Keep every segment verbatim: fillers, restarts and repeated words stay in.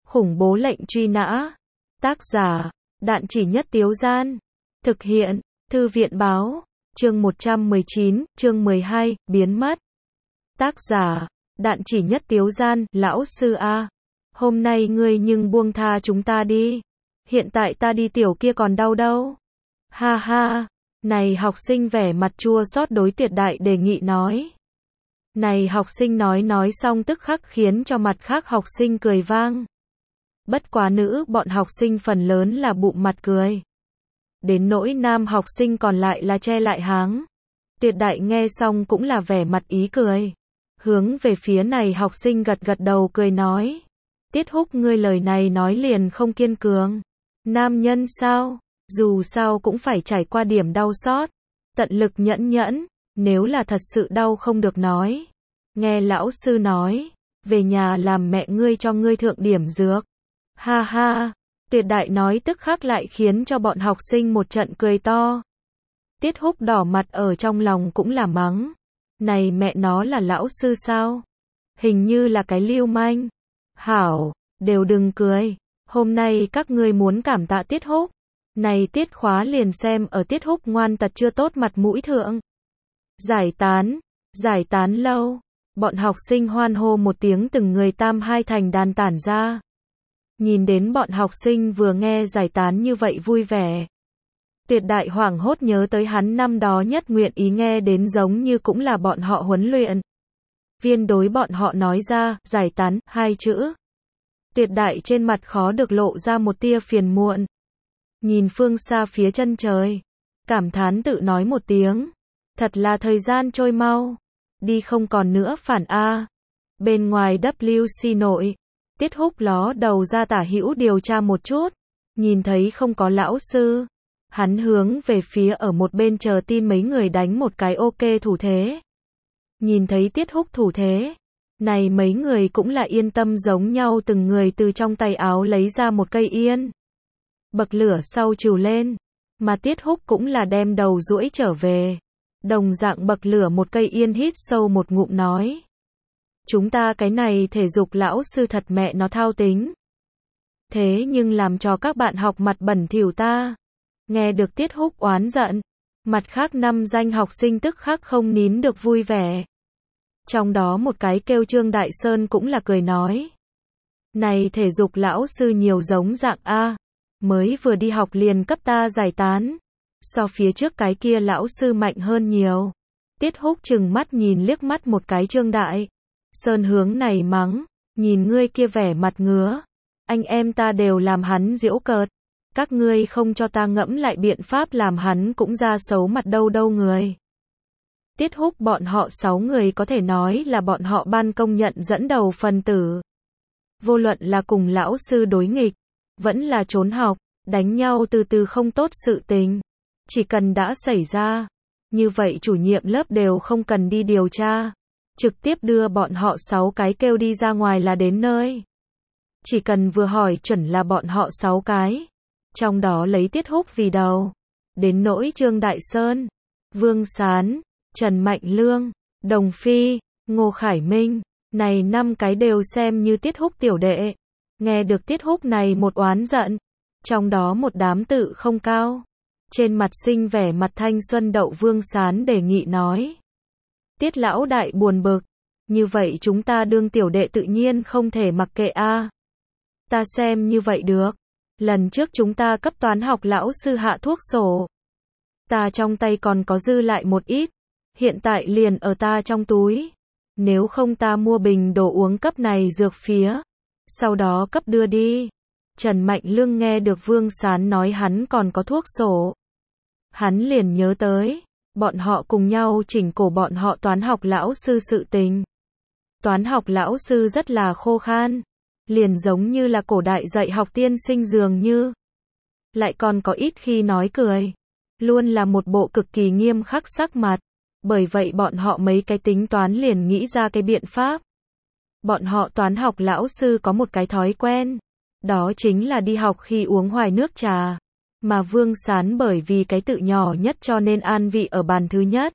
Khủng bố lệnh truy nã. Tác giả, Đạn Chỉ Nhất Tiếu Gian. Thực hiện, Thư viện báo. Chương một trăm mười chín, chương mười hai, biến mất. Tác giả, Đạn Chỉ Nhất Tiếu Gian. Lão sư a, hôm nay ngươi nhưng buông tha chúng ta đi. Hiện tại ta đi tiểu kia còn đau đâu. Ha ha, này học sinh vẻ mặt chua xót đối Tuyệt Đại đề nghị nói. Này học sinh nói nói xong tức khắc khiến cho mặt khác học sinh cười vang. Bất quá nữ bọn học sinh phần lớn là bụng mặt cười. Đến nỗi nam học sinh còn lại là che lại háng. Tuyệt Đại nghe xong cũng là vẻ mặt ý cười. Hướng về phía này học sinh gật gật đầu cười nói. Tiết Húc ngươi lời này nói liền không kiên cường. Nam nhân sao, dù sao cũng phải trải qua điểm đau xót. Tận lực nhẫn nhẫn, nếu là thật sự đau không được nói. Nghe lão sư nói, về nhà làm mẹ ngươi cho ngươi thượng điểm dược. Ha ha, Tuyệt Đại nói tức khắc lại khiến cho bọn học sinh một trận cười to. Tiết Húc đỏ mặt ở trong lòng cũng là mắng. Này mẹ nó là lão sư sao? Hình như là cái lưu manh. Hảo, đều đừng cười. Hôm nay các ngươi muốn cảm tạ Tiết Húc. Này tiết khóa liền xem ở Tiết Húc ngoan tật chưa tốt mặt mũi thượng. Giải tán, giải tán lâu. Bọn học sinh hoan hô một tiếng từng người tam hai thành đàn tản ra. Nhìn đến bọn học sinh vừa nghe giải tán như vậy vui vẻ. Tuyệt Đại hoảng hốt nhớ tới hắn năm đó nhất nguyện ý nghe đến giống như cũng là bọn họ huấn luyện. Viên đối bọn họ nói ra, giải tán, hai chữ. Tuyệt Đại trên mặt khó được lộ ra một tia phiền muộn. Nhìn phương xa phía chân trời. Cảm thán tự nói một tiếng. Thật là thời gian trôi mau. Đi không còn nữa phản A. Bên ngoài W C nội. Tiết Húc ló đầu ra tả hữu điều tra một chút. Nhìn thấy không có lão sư. Hắn hướng về phía ở một bên chờ tin mấy người đánh một cái ok thủ thế. Nhìn thấy Tiết Húc thủ thế. Này mấy người cũng là yên tâm giống nhau từng người từ trong tay áo lấy ra một cây yên. Bậc lửa sau trù lên. Mà Tiết Húc cũng là đem đầu duỗi trở về. Đồng dạng bậc lửa một cây yên hít sâu một ngụm nói. Chúng ta cái này thể dục lão sư thật mẹ nó thao tính. Thế nhưng làm cho các bạn học mặt bẩn thỉu ta. Nghe được Tiết Húc oán giận. Mặt khác năm danh học sinh tức khắc không nín được vui vẻ. Trong đó một cái kêu Trương Đại Sơn cũng là cười nói. Này thể dục lão sư nhiều giống dạng A. Mới vừa đi học liền cấp ta giải tán. So phía trước cái kia lão sư mạnh hơn nhiều. Tiết Húc chừng mắt nhìn liếc mắt một cái Trương Đại Sơn hướng này mắng. Nhìn ngươi kia vẻ mặt ngứa. Anh em ta đều làm hắn giễu cợt. Các ngươi không cho ta ngẫm lại biện pháp làm hắn cũng ra xấu mặt đâu đâu người. Tiết Húc bọn họ sáu người có thể nói là bọn họ ban công nhận dẫn đầu phần tử. Vô luận là cùng lão sư đối nghịch, vẫn là trốn học, đánh nhau từ từ không tốt sự tình. Chỉ cần đã xảy ra, như vậy chủ nhiệm lớp đều không cần đi điều tra. Trực tiếp đưa bọn họ sáu cái kêu đi ra ngoài là đến nơi. Chỉ cần vừa hỏi chuẩn là bọn họ sáu cái. Trong đó lấy Tiết Húc vì đầu. Đến nỗi Trương Đại Sơn, Vương Sán, Trần Mạnh Lương, Đồng Phi, Ngô Khải Minh. Này năm cái đều xem như Tiết Húc tiểu đệ. Nghe được Tiết Húc này một oán giận. Trong đó một đám tự không cao. Trên mặt sinh vẻ mặt thanh xuân đậu Vương Sán đề nghị nói. Tiết lão đại buồn bực. Như vậy chúng ta đương tiểu đệ tự nhiên không thể mặc kệ a. Ta xem như vậy được. Lần trước chúng ta cấp toán học lão sư hạ thuốc sổ. Ta trong tay còn có dư lại một ít. Hiện tại liền ở ta trong túi. Nếu không ta mua bình đồ uống cấp này dược phía. Sau đó cấp đưa đi. Trần Mạnh Lương nghe được Vương Sán nói hắn còn có thuốc sổ. Hắn liền nhớ tới. Bọn họ cùng nhau chỉnh cổ bọn họ toán học lão sư sự tình. Toán học lão sư rất là khô khan. Liền giống như là cổ đại dạy học tiên sinh dường như. Lại còn có ít khi nói cười. Luôn là một bộ cực kỳ nghiêm khắc sắc mặt. Bởi vậy bọn họ mấy cái tính toán liền nghĩ ra cái biện pháp. Bọn họ toán học lão sư có một cái thói quen. Đó chính là đi học khi uống hoài nước trà. Mà Vương Sán bởi vì cái tự nhỏ nhất cho nên an vị ở bàn thứ nhất.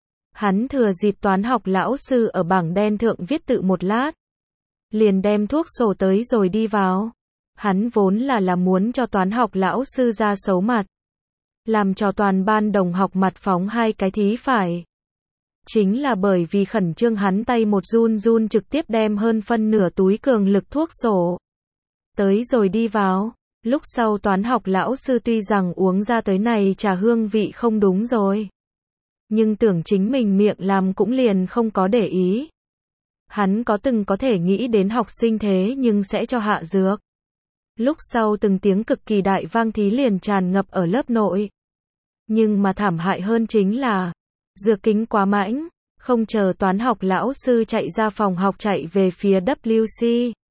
Hắn thừa dịp toán học lão sư ở bảng đen thượng viết tự một lát. Liền đem thuốc sổ tới rồi đi vào. Hắn vốn là là muốn cho toán học lão sư ra xấu mặt. Làm cho toàn ban đồng học mặt phóng hai cái thí phải. Chính là bởi vì khẩn trương hắn tay một run run trực tiếp đem hơn phân nửa túi cường lực thuốc sổ. Tới rồi đi vào. Lúc sau toán học lão sư tuy rằng uống ra tới này trà hương vị không đúng rồi. Nhưng tưởng chính mình miệng làm cũng liền không có để ý. Hắn có từng có thể nghĩ đến học sinh thế nhưng sẽ cho hạ dược. Lúc sau từng tiếng cực kỳ đại vang thí liền tràn ngập ở lớp nội. Nhưng mà thảm hại hơn chính là, dược kính quá mãnh, không chờ toán học lão sư chạy ra phòng học chạy về phía W C.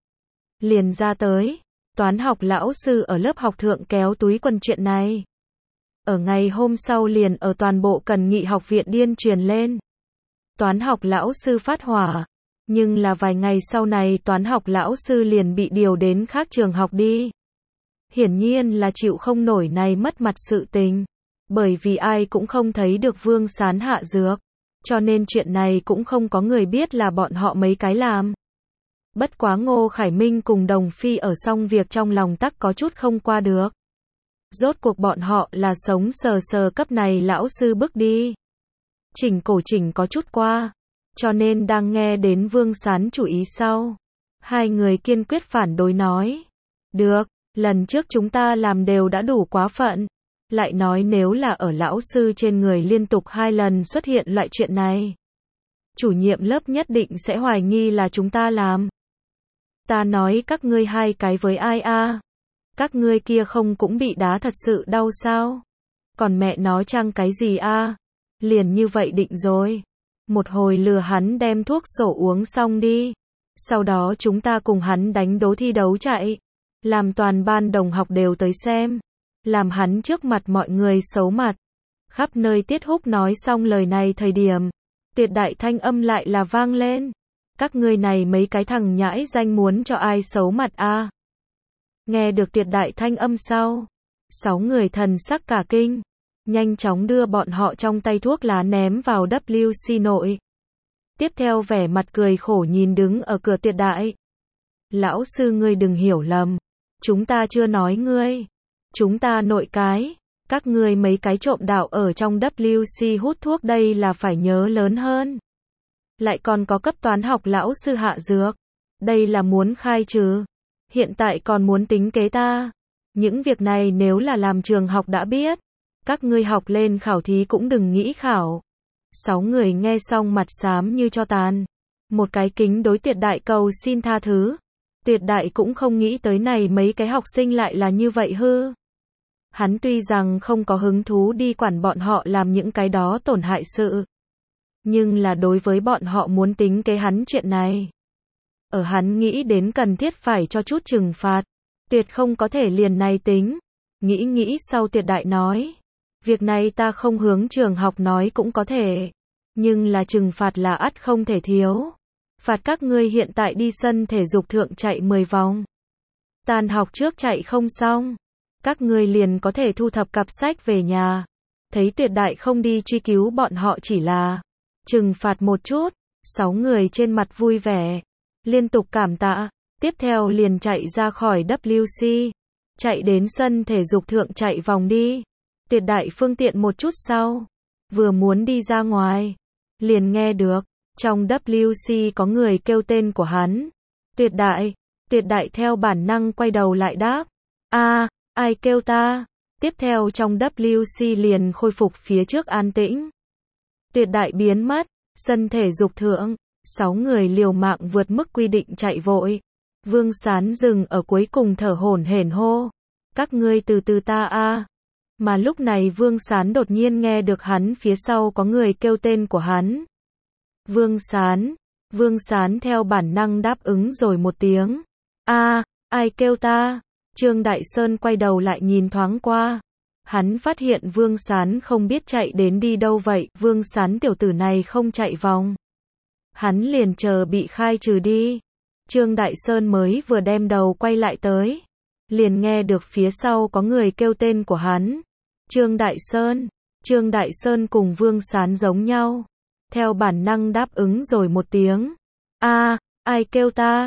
Liền ra tới, toán học lão sư ở lớp học thượng kéo túi quần chuyện này. Ở ngày hôm sau liền ở toàn bộ Cần Nghị học viện điên truyền lên. Toán học lão sư phát hỏa. Nhưng là vài ngày sau này toán học lão sư liền bị điều đến khác trường học đi. Hiển nhiên là chịu không nổi này mất mặt sự tình. Bởi vì ai cũng không thấy được Vương Sán hạ dược. Cho nên chuyện này cũng không có người biết là bọn họ mấy cái làm. Bất quá Ngô Khải Minh cùng Đồng Phi ở xong việc trong lòng tắc có chút không qua được. Rốt cuộc bọn họ là sống sờ sờ cấp này lão sư bước đi. Chỉnh cổ chỉnh có chút qua. Cho nên đang nghe đến Vương Sán chủ ý sau. Hai người kiên quyết phản đối nói. Được, lần trước chúng ta làm đều đã đủ quá phận. Lại nói nếu là ở lão sư trên người liên tục hai lần xuất hiện loại chuyện này. Chủ nhiệm lớp nhất định sẽ hoài nghi là chúng ta làm. Ta nói các ngươi hai cái với ai a? Các ngươi kia không cũng bị đá thật sự đau sao? Còn mẹ nó chăng cái gì a? Liền như vậy định rồi. Một hồi lừa hắn đem thuốc sổ uống xong đi. Sau đó chúng ta cùng hắn đánh đố thi đấu chạy. Làm toàn ban đồng học đều tới xem. Làm hắn trước mặt mọi người xấu mặt. Khắp nơi Tiết Húc nói xong lời này thời điểm. Tuyệt đại thanh âm lại là vang lên. Các ngươi này mấy cái thằng nhãi danh muốn cho ai xấu mặt a? Nghe được tuyệt đại thanh âm sau. Sáu người thần sắc cả kinh. Nhanh chóng đưa bọn họ trong tay thuốc lá ném vào W C nội. Tiếp theo vẻ mặt cười khổ nhìn đứng ở cửa tuyệt đại. Lão sư ngươi đừng hiểu lầm. Chúng ta chưa nói ngươi. Chúng ta nội cái. Các ngươi mấy cái trộm đạo ở trong W C hút thuốc đây là phải nhớ lớn hơn. Lại còn có cấp toán học lão sư hạ dược. Đây là muốn khai trừ. Hiện tại còn muốn tính kế ta. Những việc này nếu là làm trường học đã biết. Các ngươi học lên khảo thí cũng đừng nghĩ khảo. Sáu người nghe xong mặt xám như cho tàn. Một cái kính đối tuyệt đại cầu xin tha thứ. Tuyệt đại cũng không nghĩ tới này mấy cái học sinh lại là như vậy hư. Hắn tuy rằng không có hứng thú đi quản bọn họ làm những cái đó tổn hại sự. Nhưng là đối với bọn họ muốn tính kế hắn chuyện này. Ở hắn nghĩ đến cần thiết phải cho chút trừng phạt. Tuyệt không có thể liền này tính. Nghĩ nghĩ sau tuyệt đại nói. Việc này ta không hướng trường học nói cũng có thể. Nhưng là trừng phạt là ắt không thể thiếu. Phạt các ngươi hiện tại đi sân thể dục thượng chạy mười vòng. Tan học trước chạy không xong. Các ngươi liền có thể thu thập cặp sách về nhà. Thấy tuyệt đại không đi truy cứu bọn họ chỉ là trừng phạt một chút. Sáu người trên mặt vui vẻ. Liên tục cảm tạ. Tiếp theo liền chạy ra khỏi W C. Chạy đến sân thể dục thượng chạy vòng đi. Tuyệt đại phương tiện một chút sau. Vừa muốn đi ra ngoài. Liền nghe được. Trong W C có người kêu tên của hắn. Tuyệt đại. Tuyệt đại theo bản năng quay đầu lại đáp. A, ai kêu ta? Tiếp theo trong W C liền khôi phục phía trước an tĩnh. Tuyệt đại biến mất. Sân thể dục thượng. Sáu người liều mạng vượt mức quy định chạy vội. Vương Sán dừng ở cuối cùng thở hổn hển hô. Các ngươi từ từ ta a. Mà lúc này Vương Sán đột nhiên nghe được hắn phía sau có người kêu tên của hắn. Vương Sán. Vương Sán theo bản năng đáp ứng rồi một tiếng. A, ai kêu ta? Trương Đại Sơn quay đầu lại nhìn thoáng qua. Hắn phát hiện Vương Sán không biết chạy đến đi đâu vậy. Vương Sán tiểu tử này không chạy vòng. Hắn liền chờ bị khai trừ đi. Trương Đại Sơn mới vừa đem đầu quay lại tới. Liền nghe được phía sau có người kêu tên của hắn. Trương Đại Sơn. Trương Đại Sơn cùng Vương Sán giống nhau. Theo bản năng đáp ứng rồi một tiếng. A, ai kêu ta?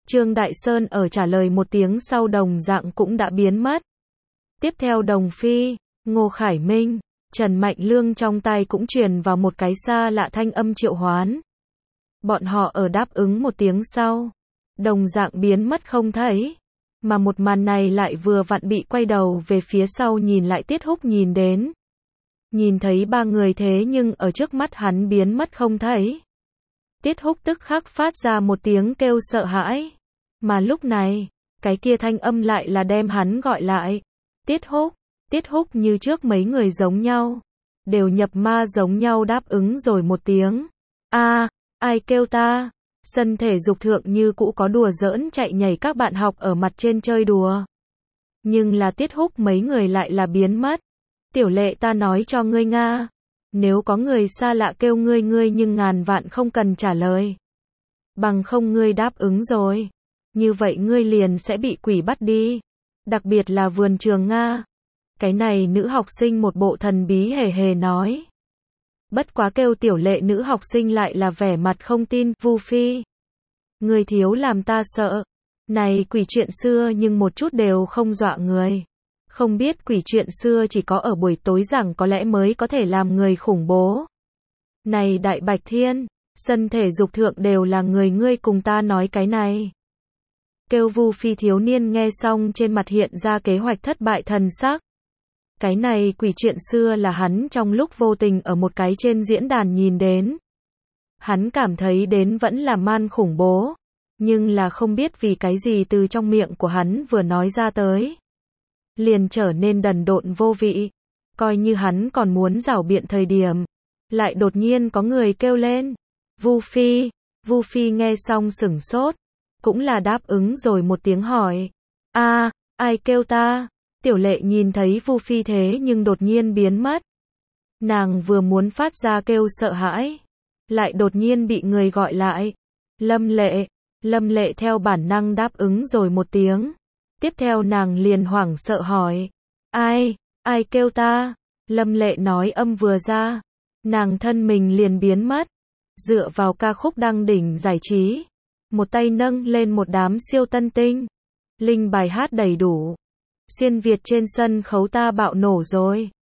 Trương Đại Sơn ở trả lời một tiếng sau đồng dạng cũng đã biến mất. Tiếp theo Đồng Phi, Ngô Khải Minh, Trần Mạnh Lương trong tay cũng truyền vào một cái xa lạ thanh âm triệu hoán. Bọn họ ở đáp ứng một tiếng sau, đồng dạng biến mất không thấy. Mà một màn này lại vừa vặn bị quay đầu về phía sau nhìn lại Tiết Húc nhìn đến. Nhìn thấy ba người thế nhưng ở trước mắt hắn biến mất không thấy. Tiết Húc tức khắc phát ra một tiếng kêu sợ hãi. Mà lúc này, cái kia thanh âm lại là đem hắn gọi lại. Tiết Húc, Tiết Húc như trước mấy người giống nhau. Đều nhập ma giống nhau đáp ứng rồi một tiếng. A, ai kêu ta? Sân thể dục thượng như cũ có đùa giỡn chạy nhảy các bạn học ở mặt trên chơi đùa. Nhưng là Tiết Húc mấy người lại là biến mất. Tiểu Lệ ta nói cho ngươi Nga. Nếu có người xa lạ kêu ngươi ngươi nhưng ngàn vạn không cần trả lời. Bằng không ngươi đáp ứng rồi. Như vậy ngươi liền sẽ bị quỷ bắt đi. Đặc biệt là vườn trường Nga. Cái này nữ học sinh một bộ thần bí hề hề nói. Bất quá kêu Tiểu Lệ nữ học sinh lại là vẻ mặt không tin, Vu Phi. Ngươi thiếu làm ta sợ. Này quỷ chuyện xưa nhưng một chút đều không dọa người. Không biết quỷ chuyện xưa chỉ có ở buổi tối rằng có lẽ mới có thể làm người khủng bố. Này Đại Bạch Thiên, sân thể dục thượng đều là người ngươi cùng ta nói cái này. Kêu Vu Phi thiếu niên nghe xong trên mặt hiện ra kế hoạch thất bại thần sắc. Cái này quỷ chuyện xưa là hắn trong lúc vô tình ở một cái trên diễn đàn nhìn đến. Hắn cảm thấy đến vẫn là man khủng bố. Nhưng là không biết vì cái gì từ trong miệng của hắn vừa nói ra tới. Liền trở nên đần độn vô vị. Coi như hắn còn muốn rảo biện thời điểm. Lại đột nhiên có người kêu lên. Vu Phi. Vu Phi nghe xong sửng sốt. Cũng là đáp ứng rồi một tiếng hỏi. A, ai kêu ta? Tiểu Lệ nhìn thấy Vu Phi thế nhưng đột nhiên biến mất. Nàng vừa muốn phát ra kêu sợ hãi. Lại đột nhiên bị người gọi lại. Lâm Lệ. Lâm Lệ theo bản năng đáp ứng rồi một tiếng. Tiếp theo nàng liền hoảng sợ hỏi. Ai? Ai kêu ta? Lâm Lệ nói âm vừa ra. Nàng thân mình liền biến mất. Dựa vào ca khúc đăng đỉnh giải trí. Một tay nâng lên một đám siêu tân tinh. Linh bài hát đầy đủ. Xuyên Việt trên sân khấu ta bạo nổ rồi.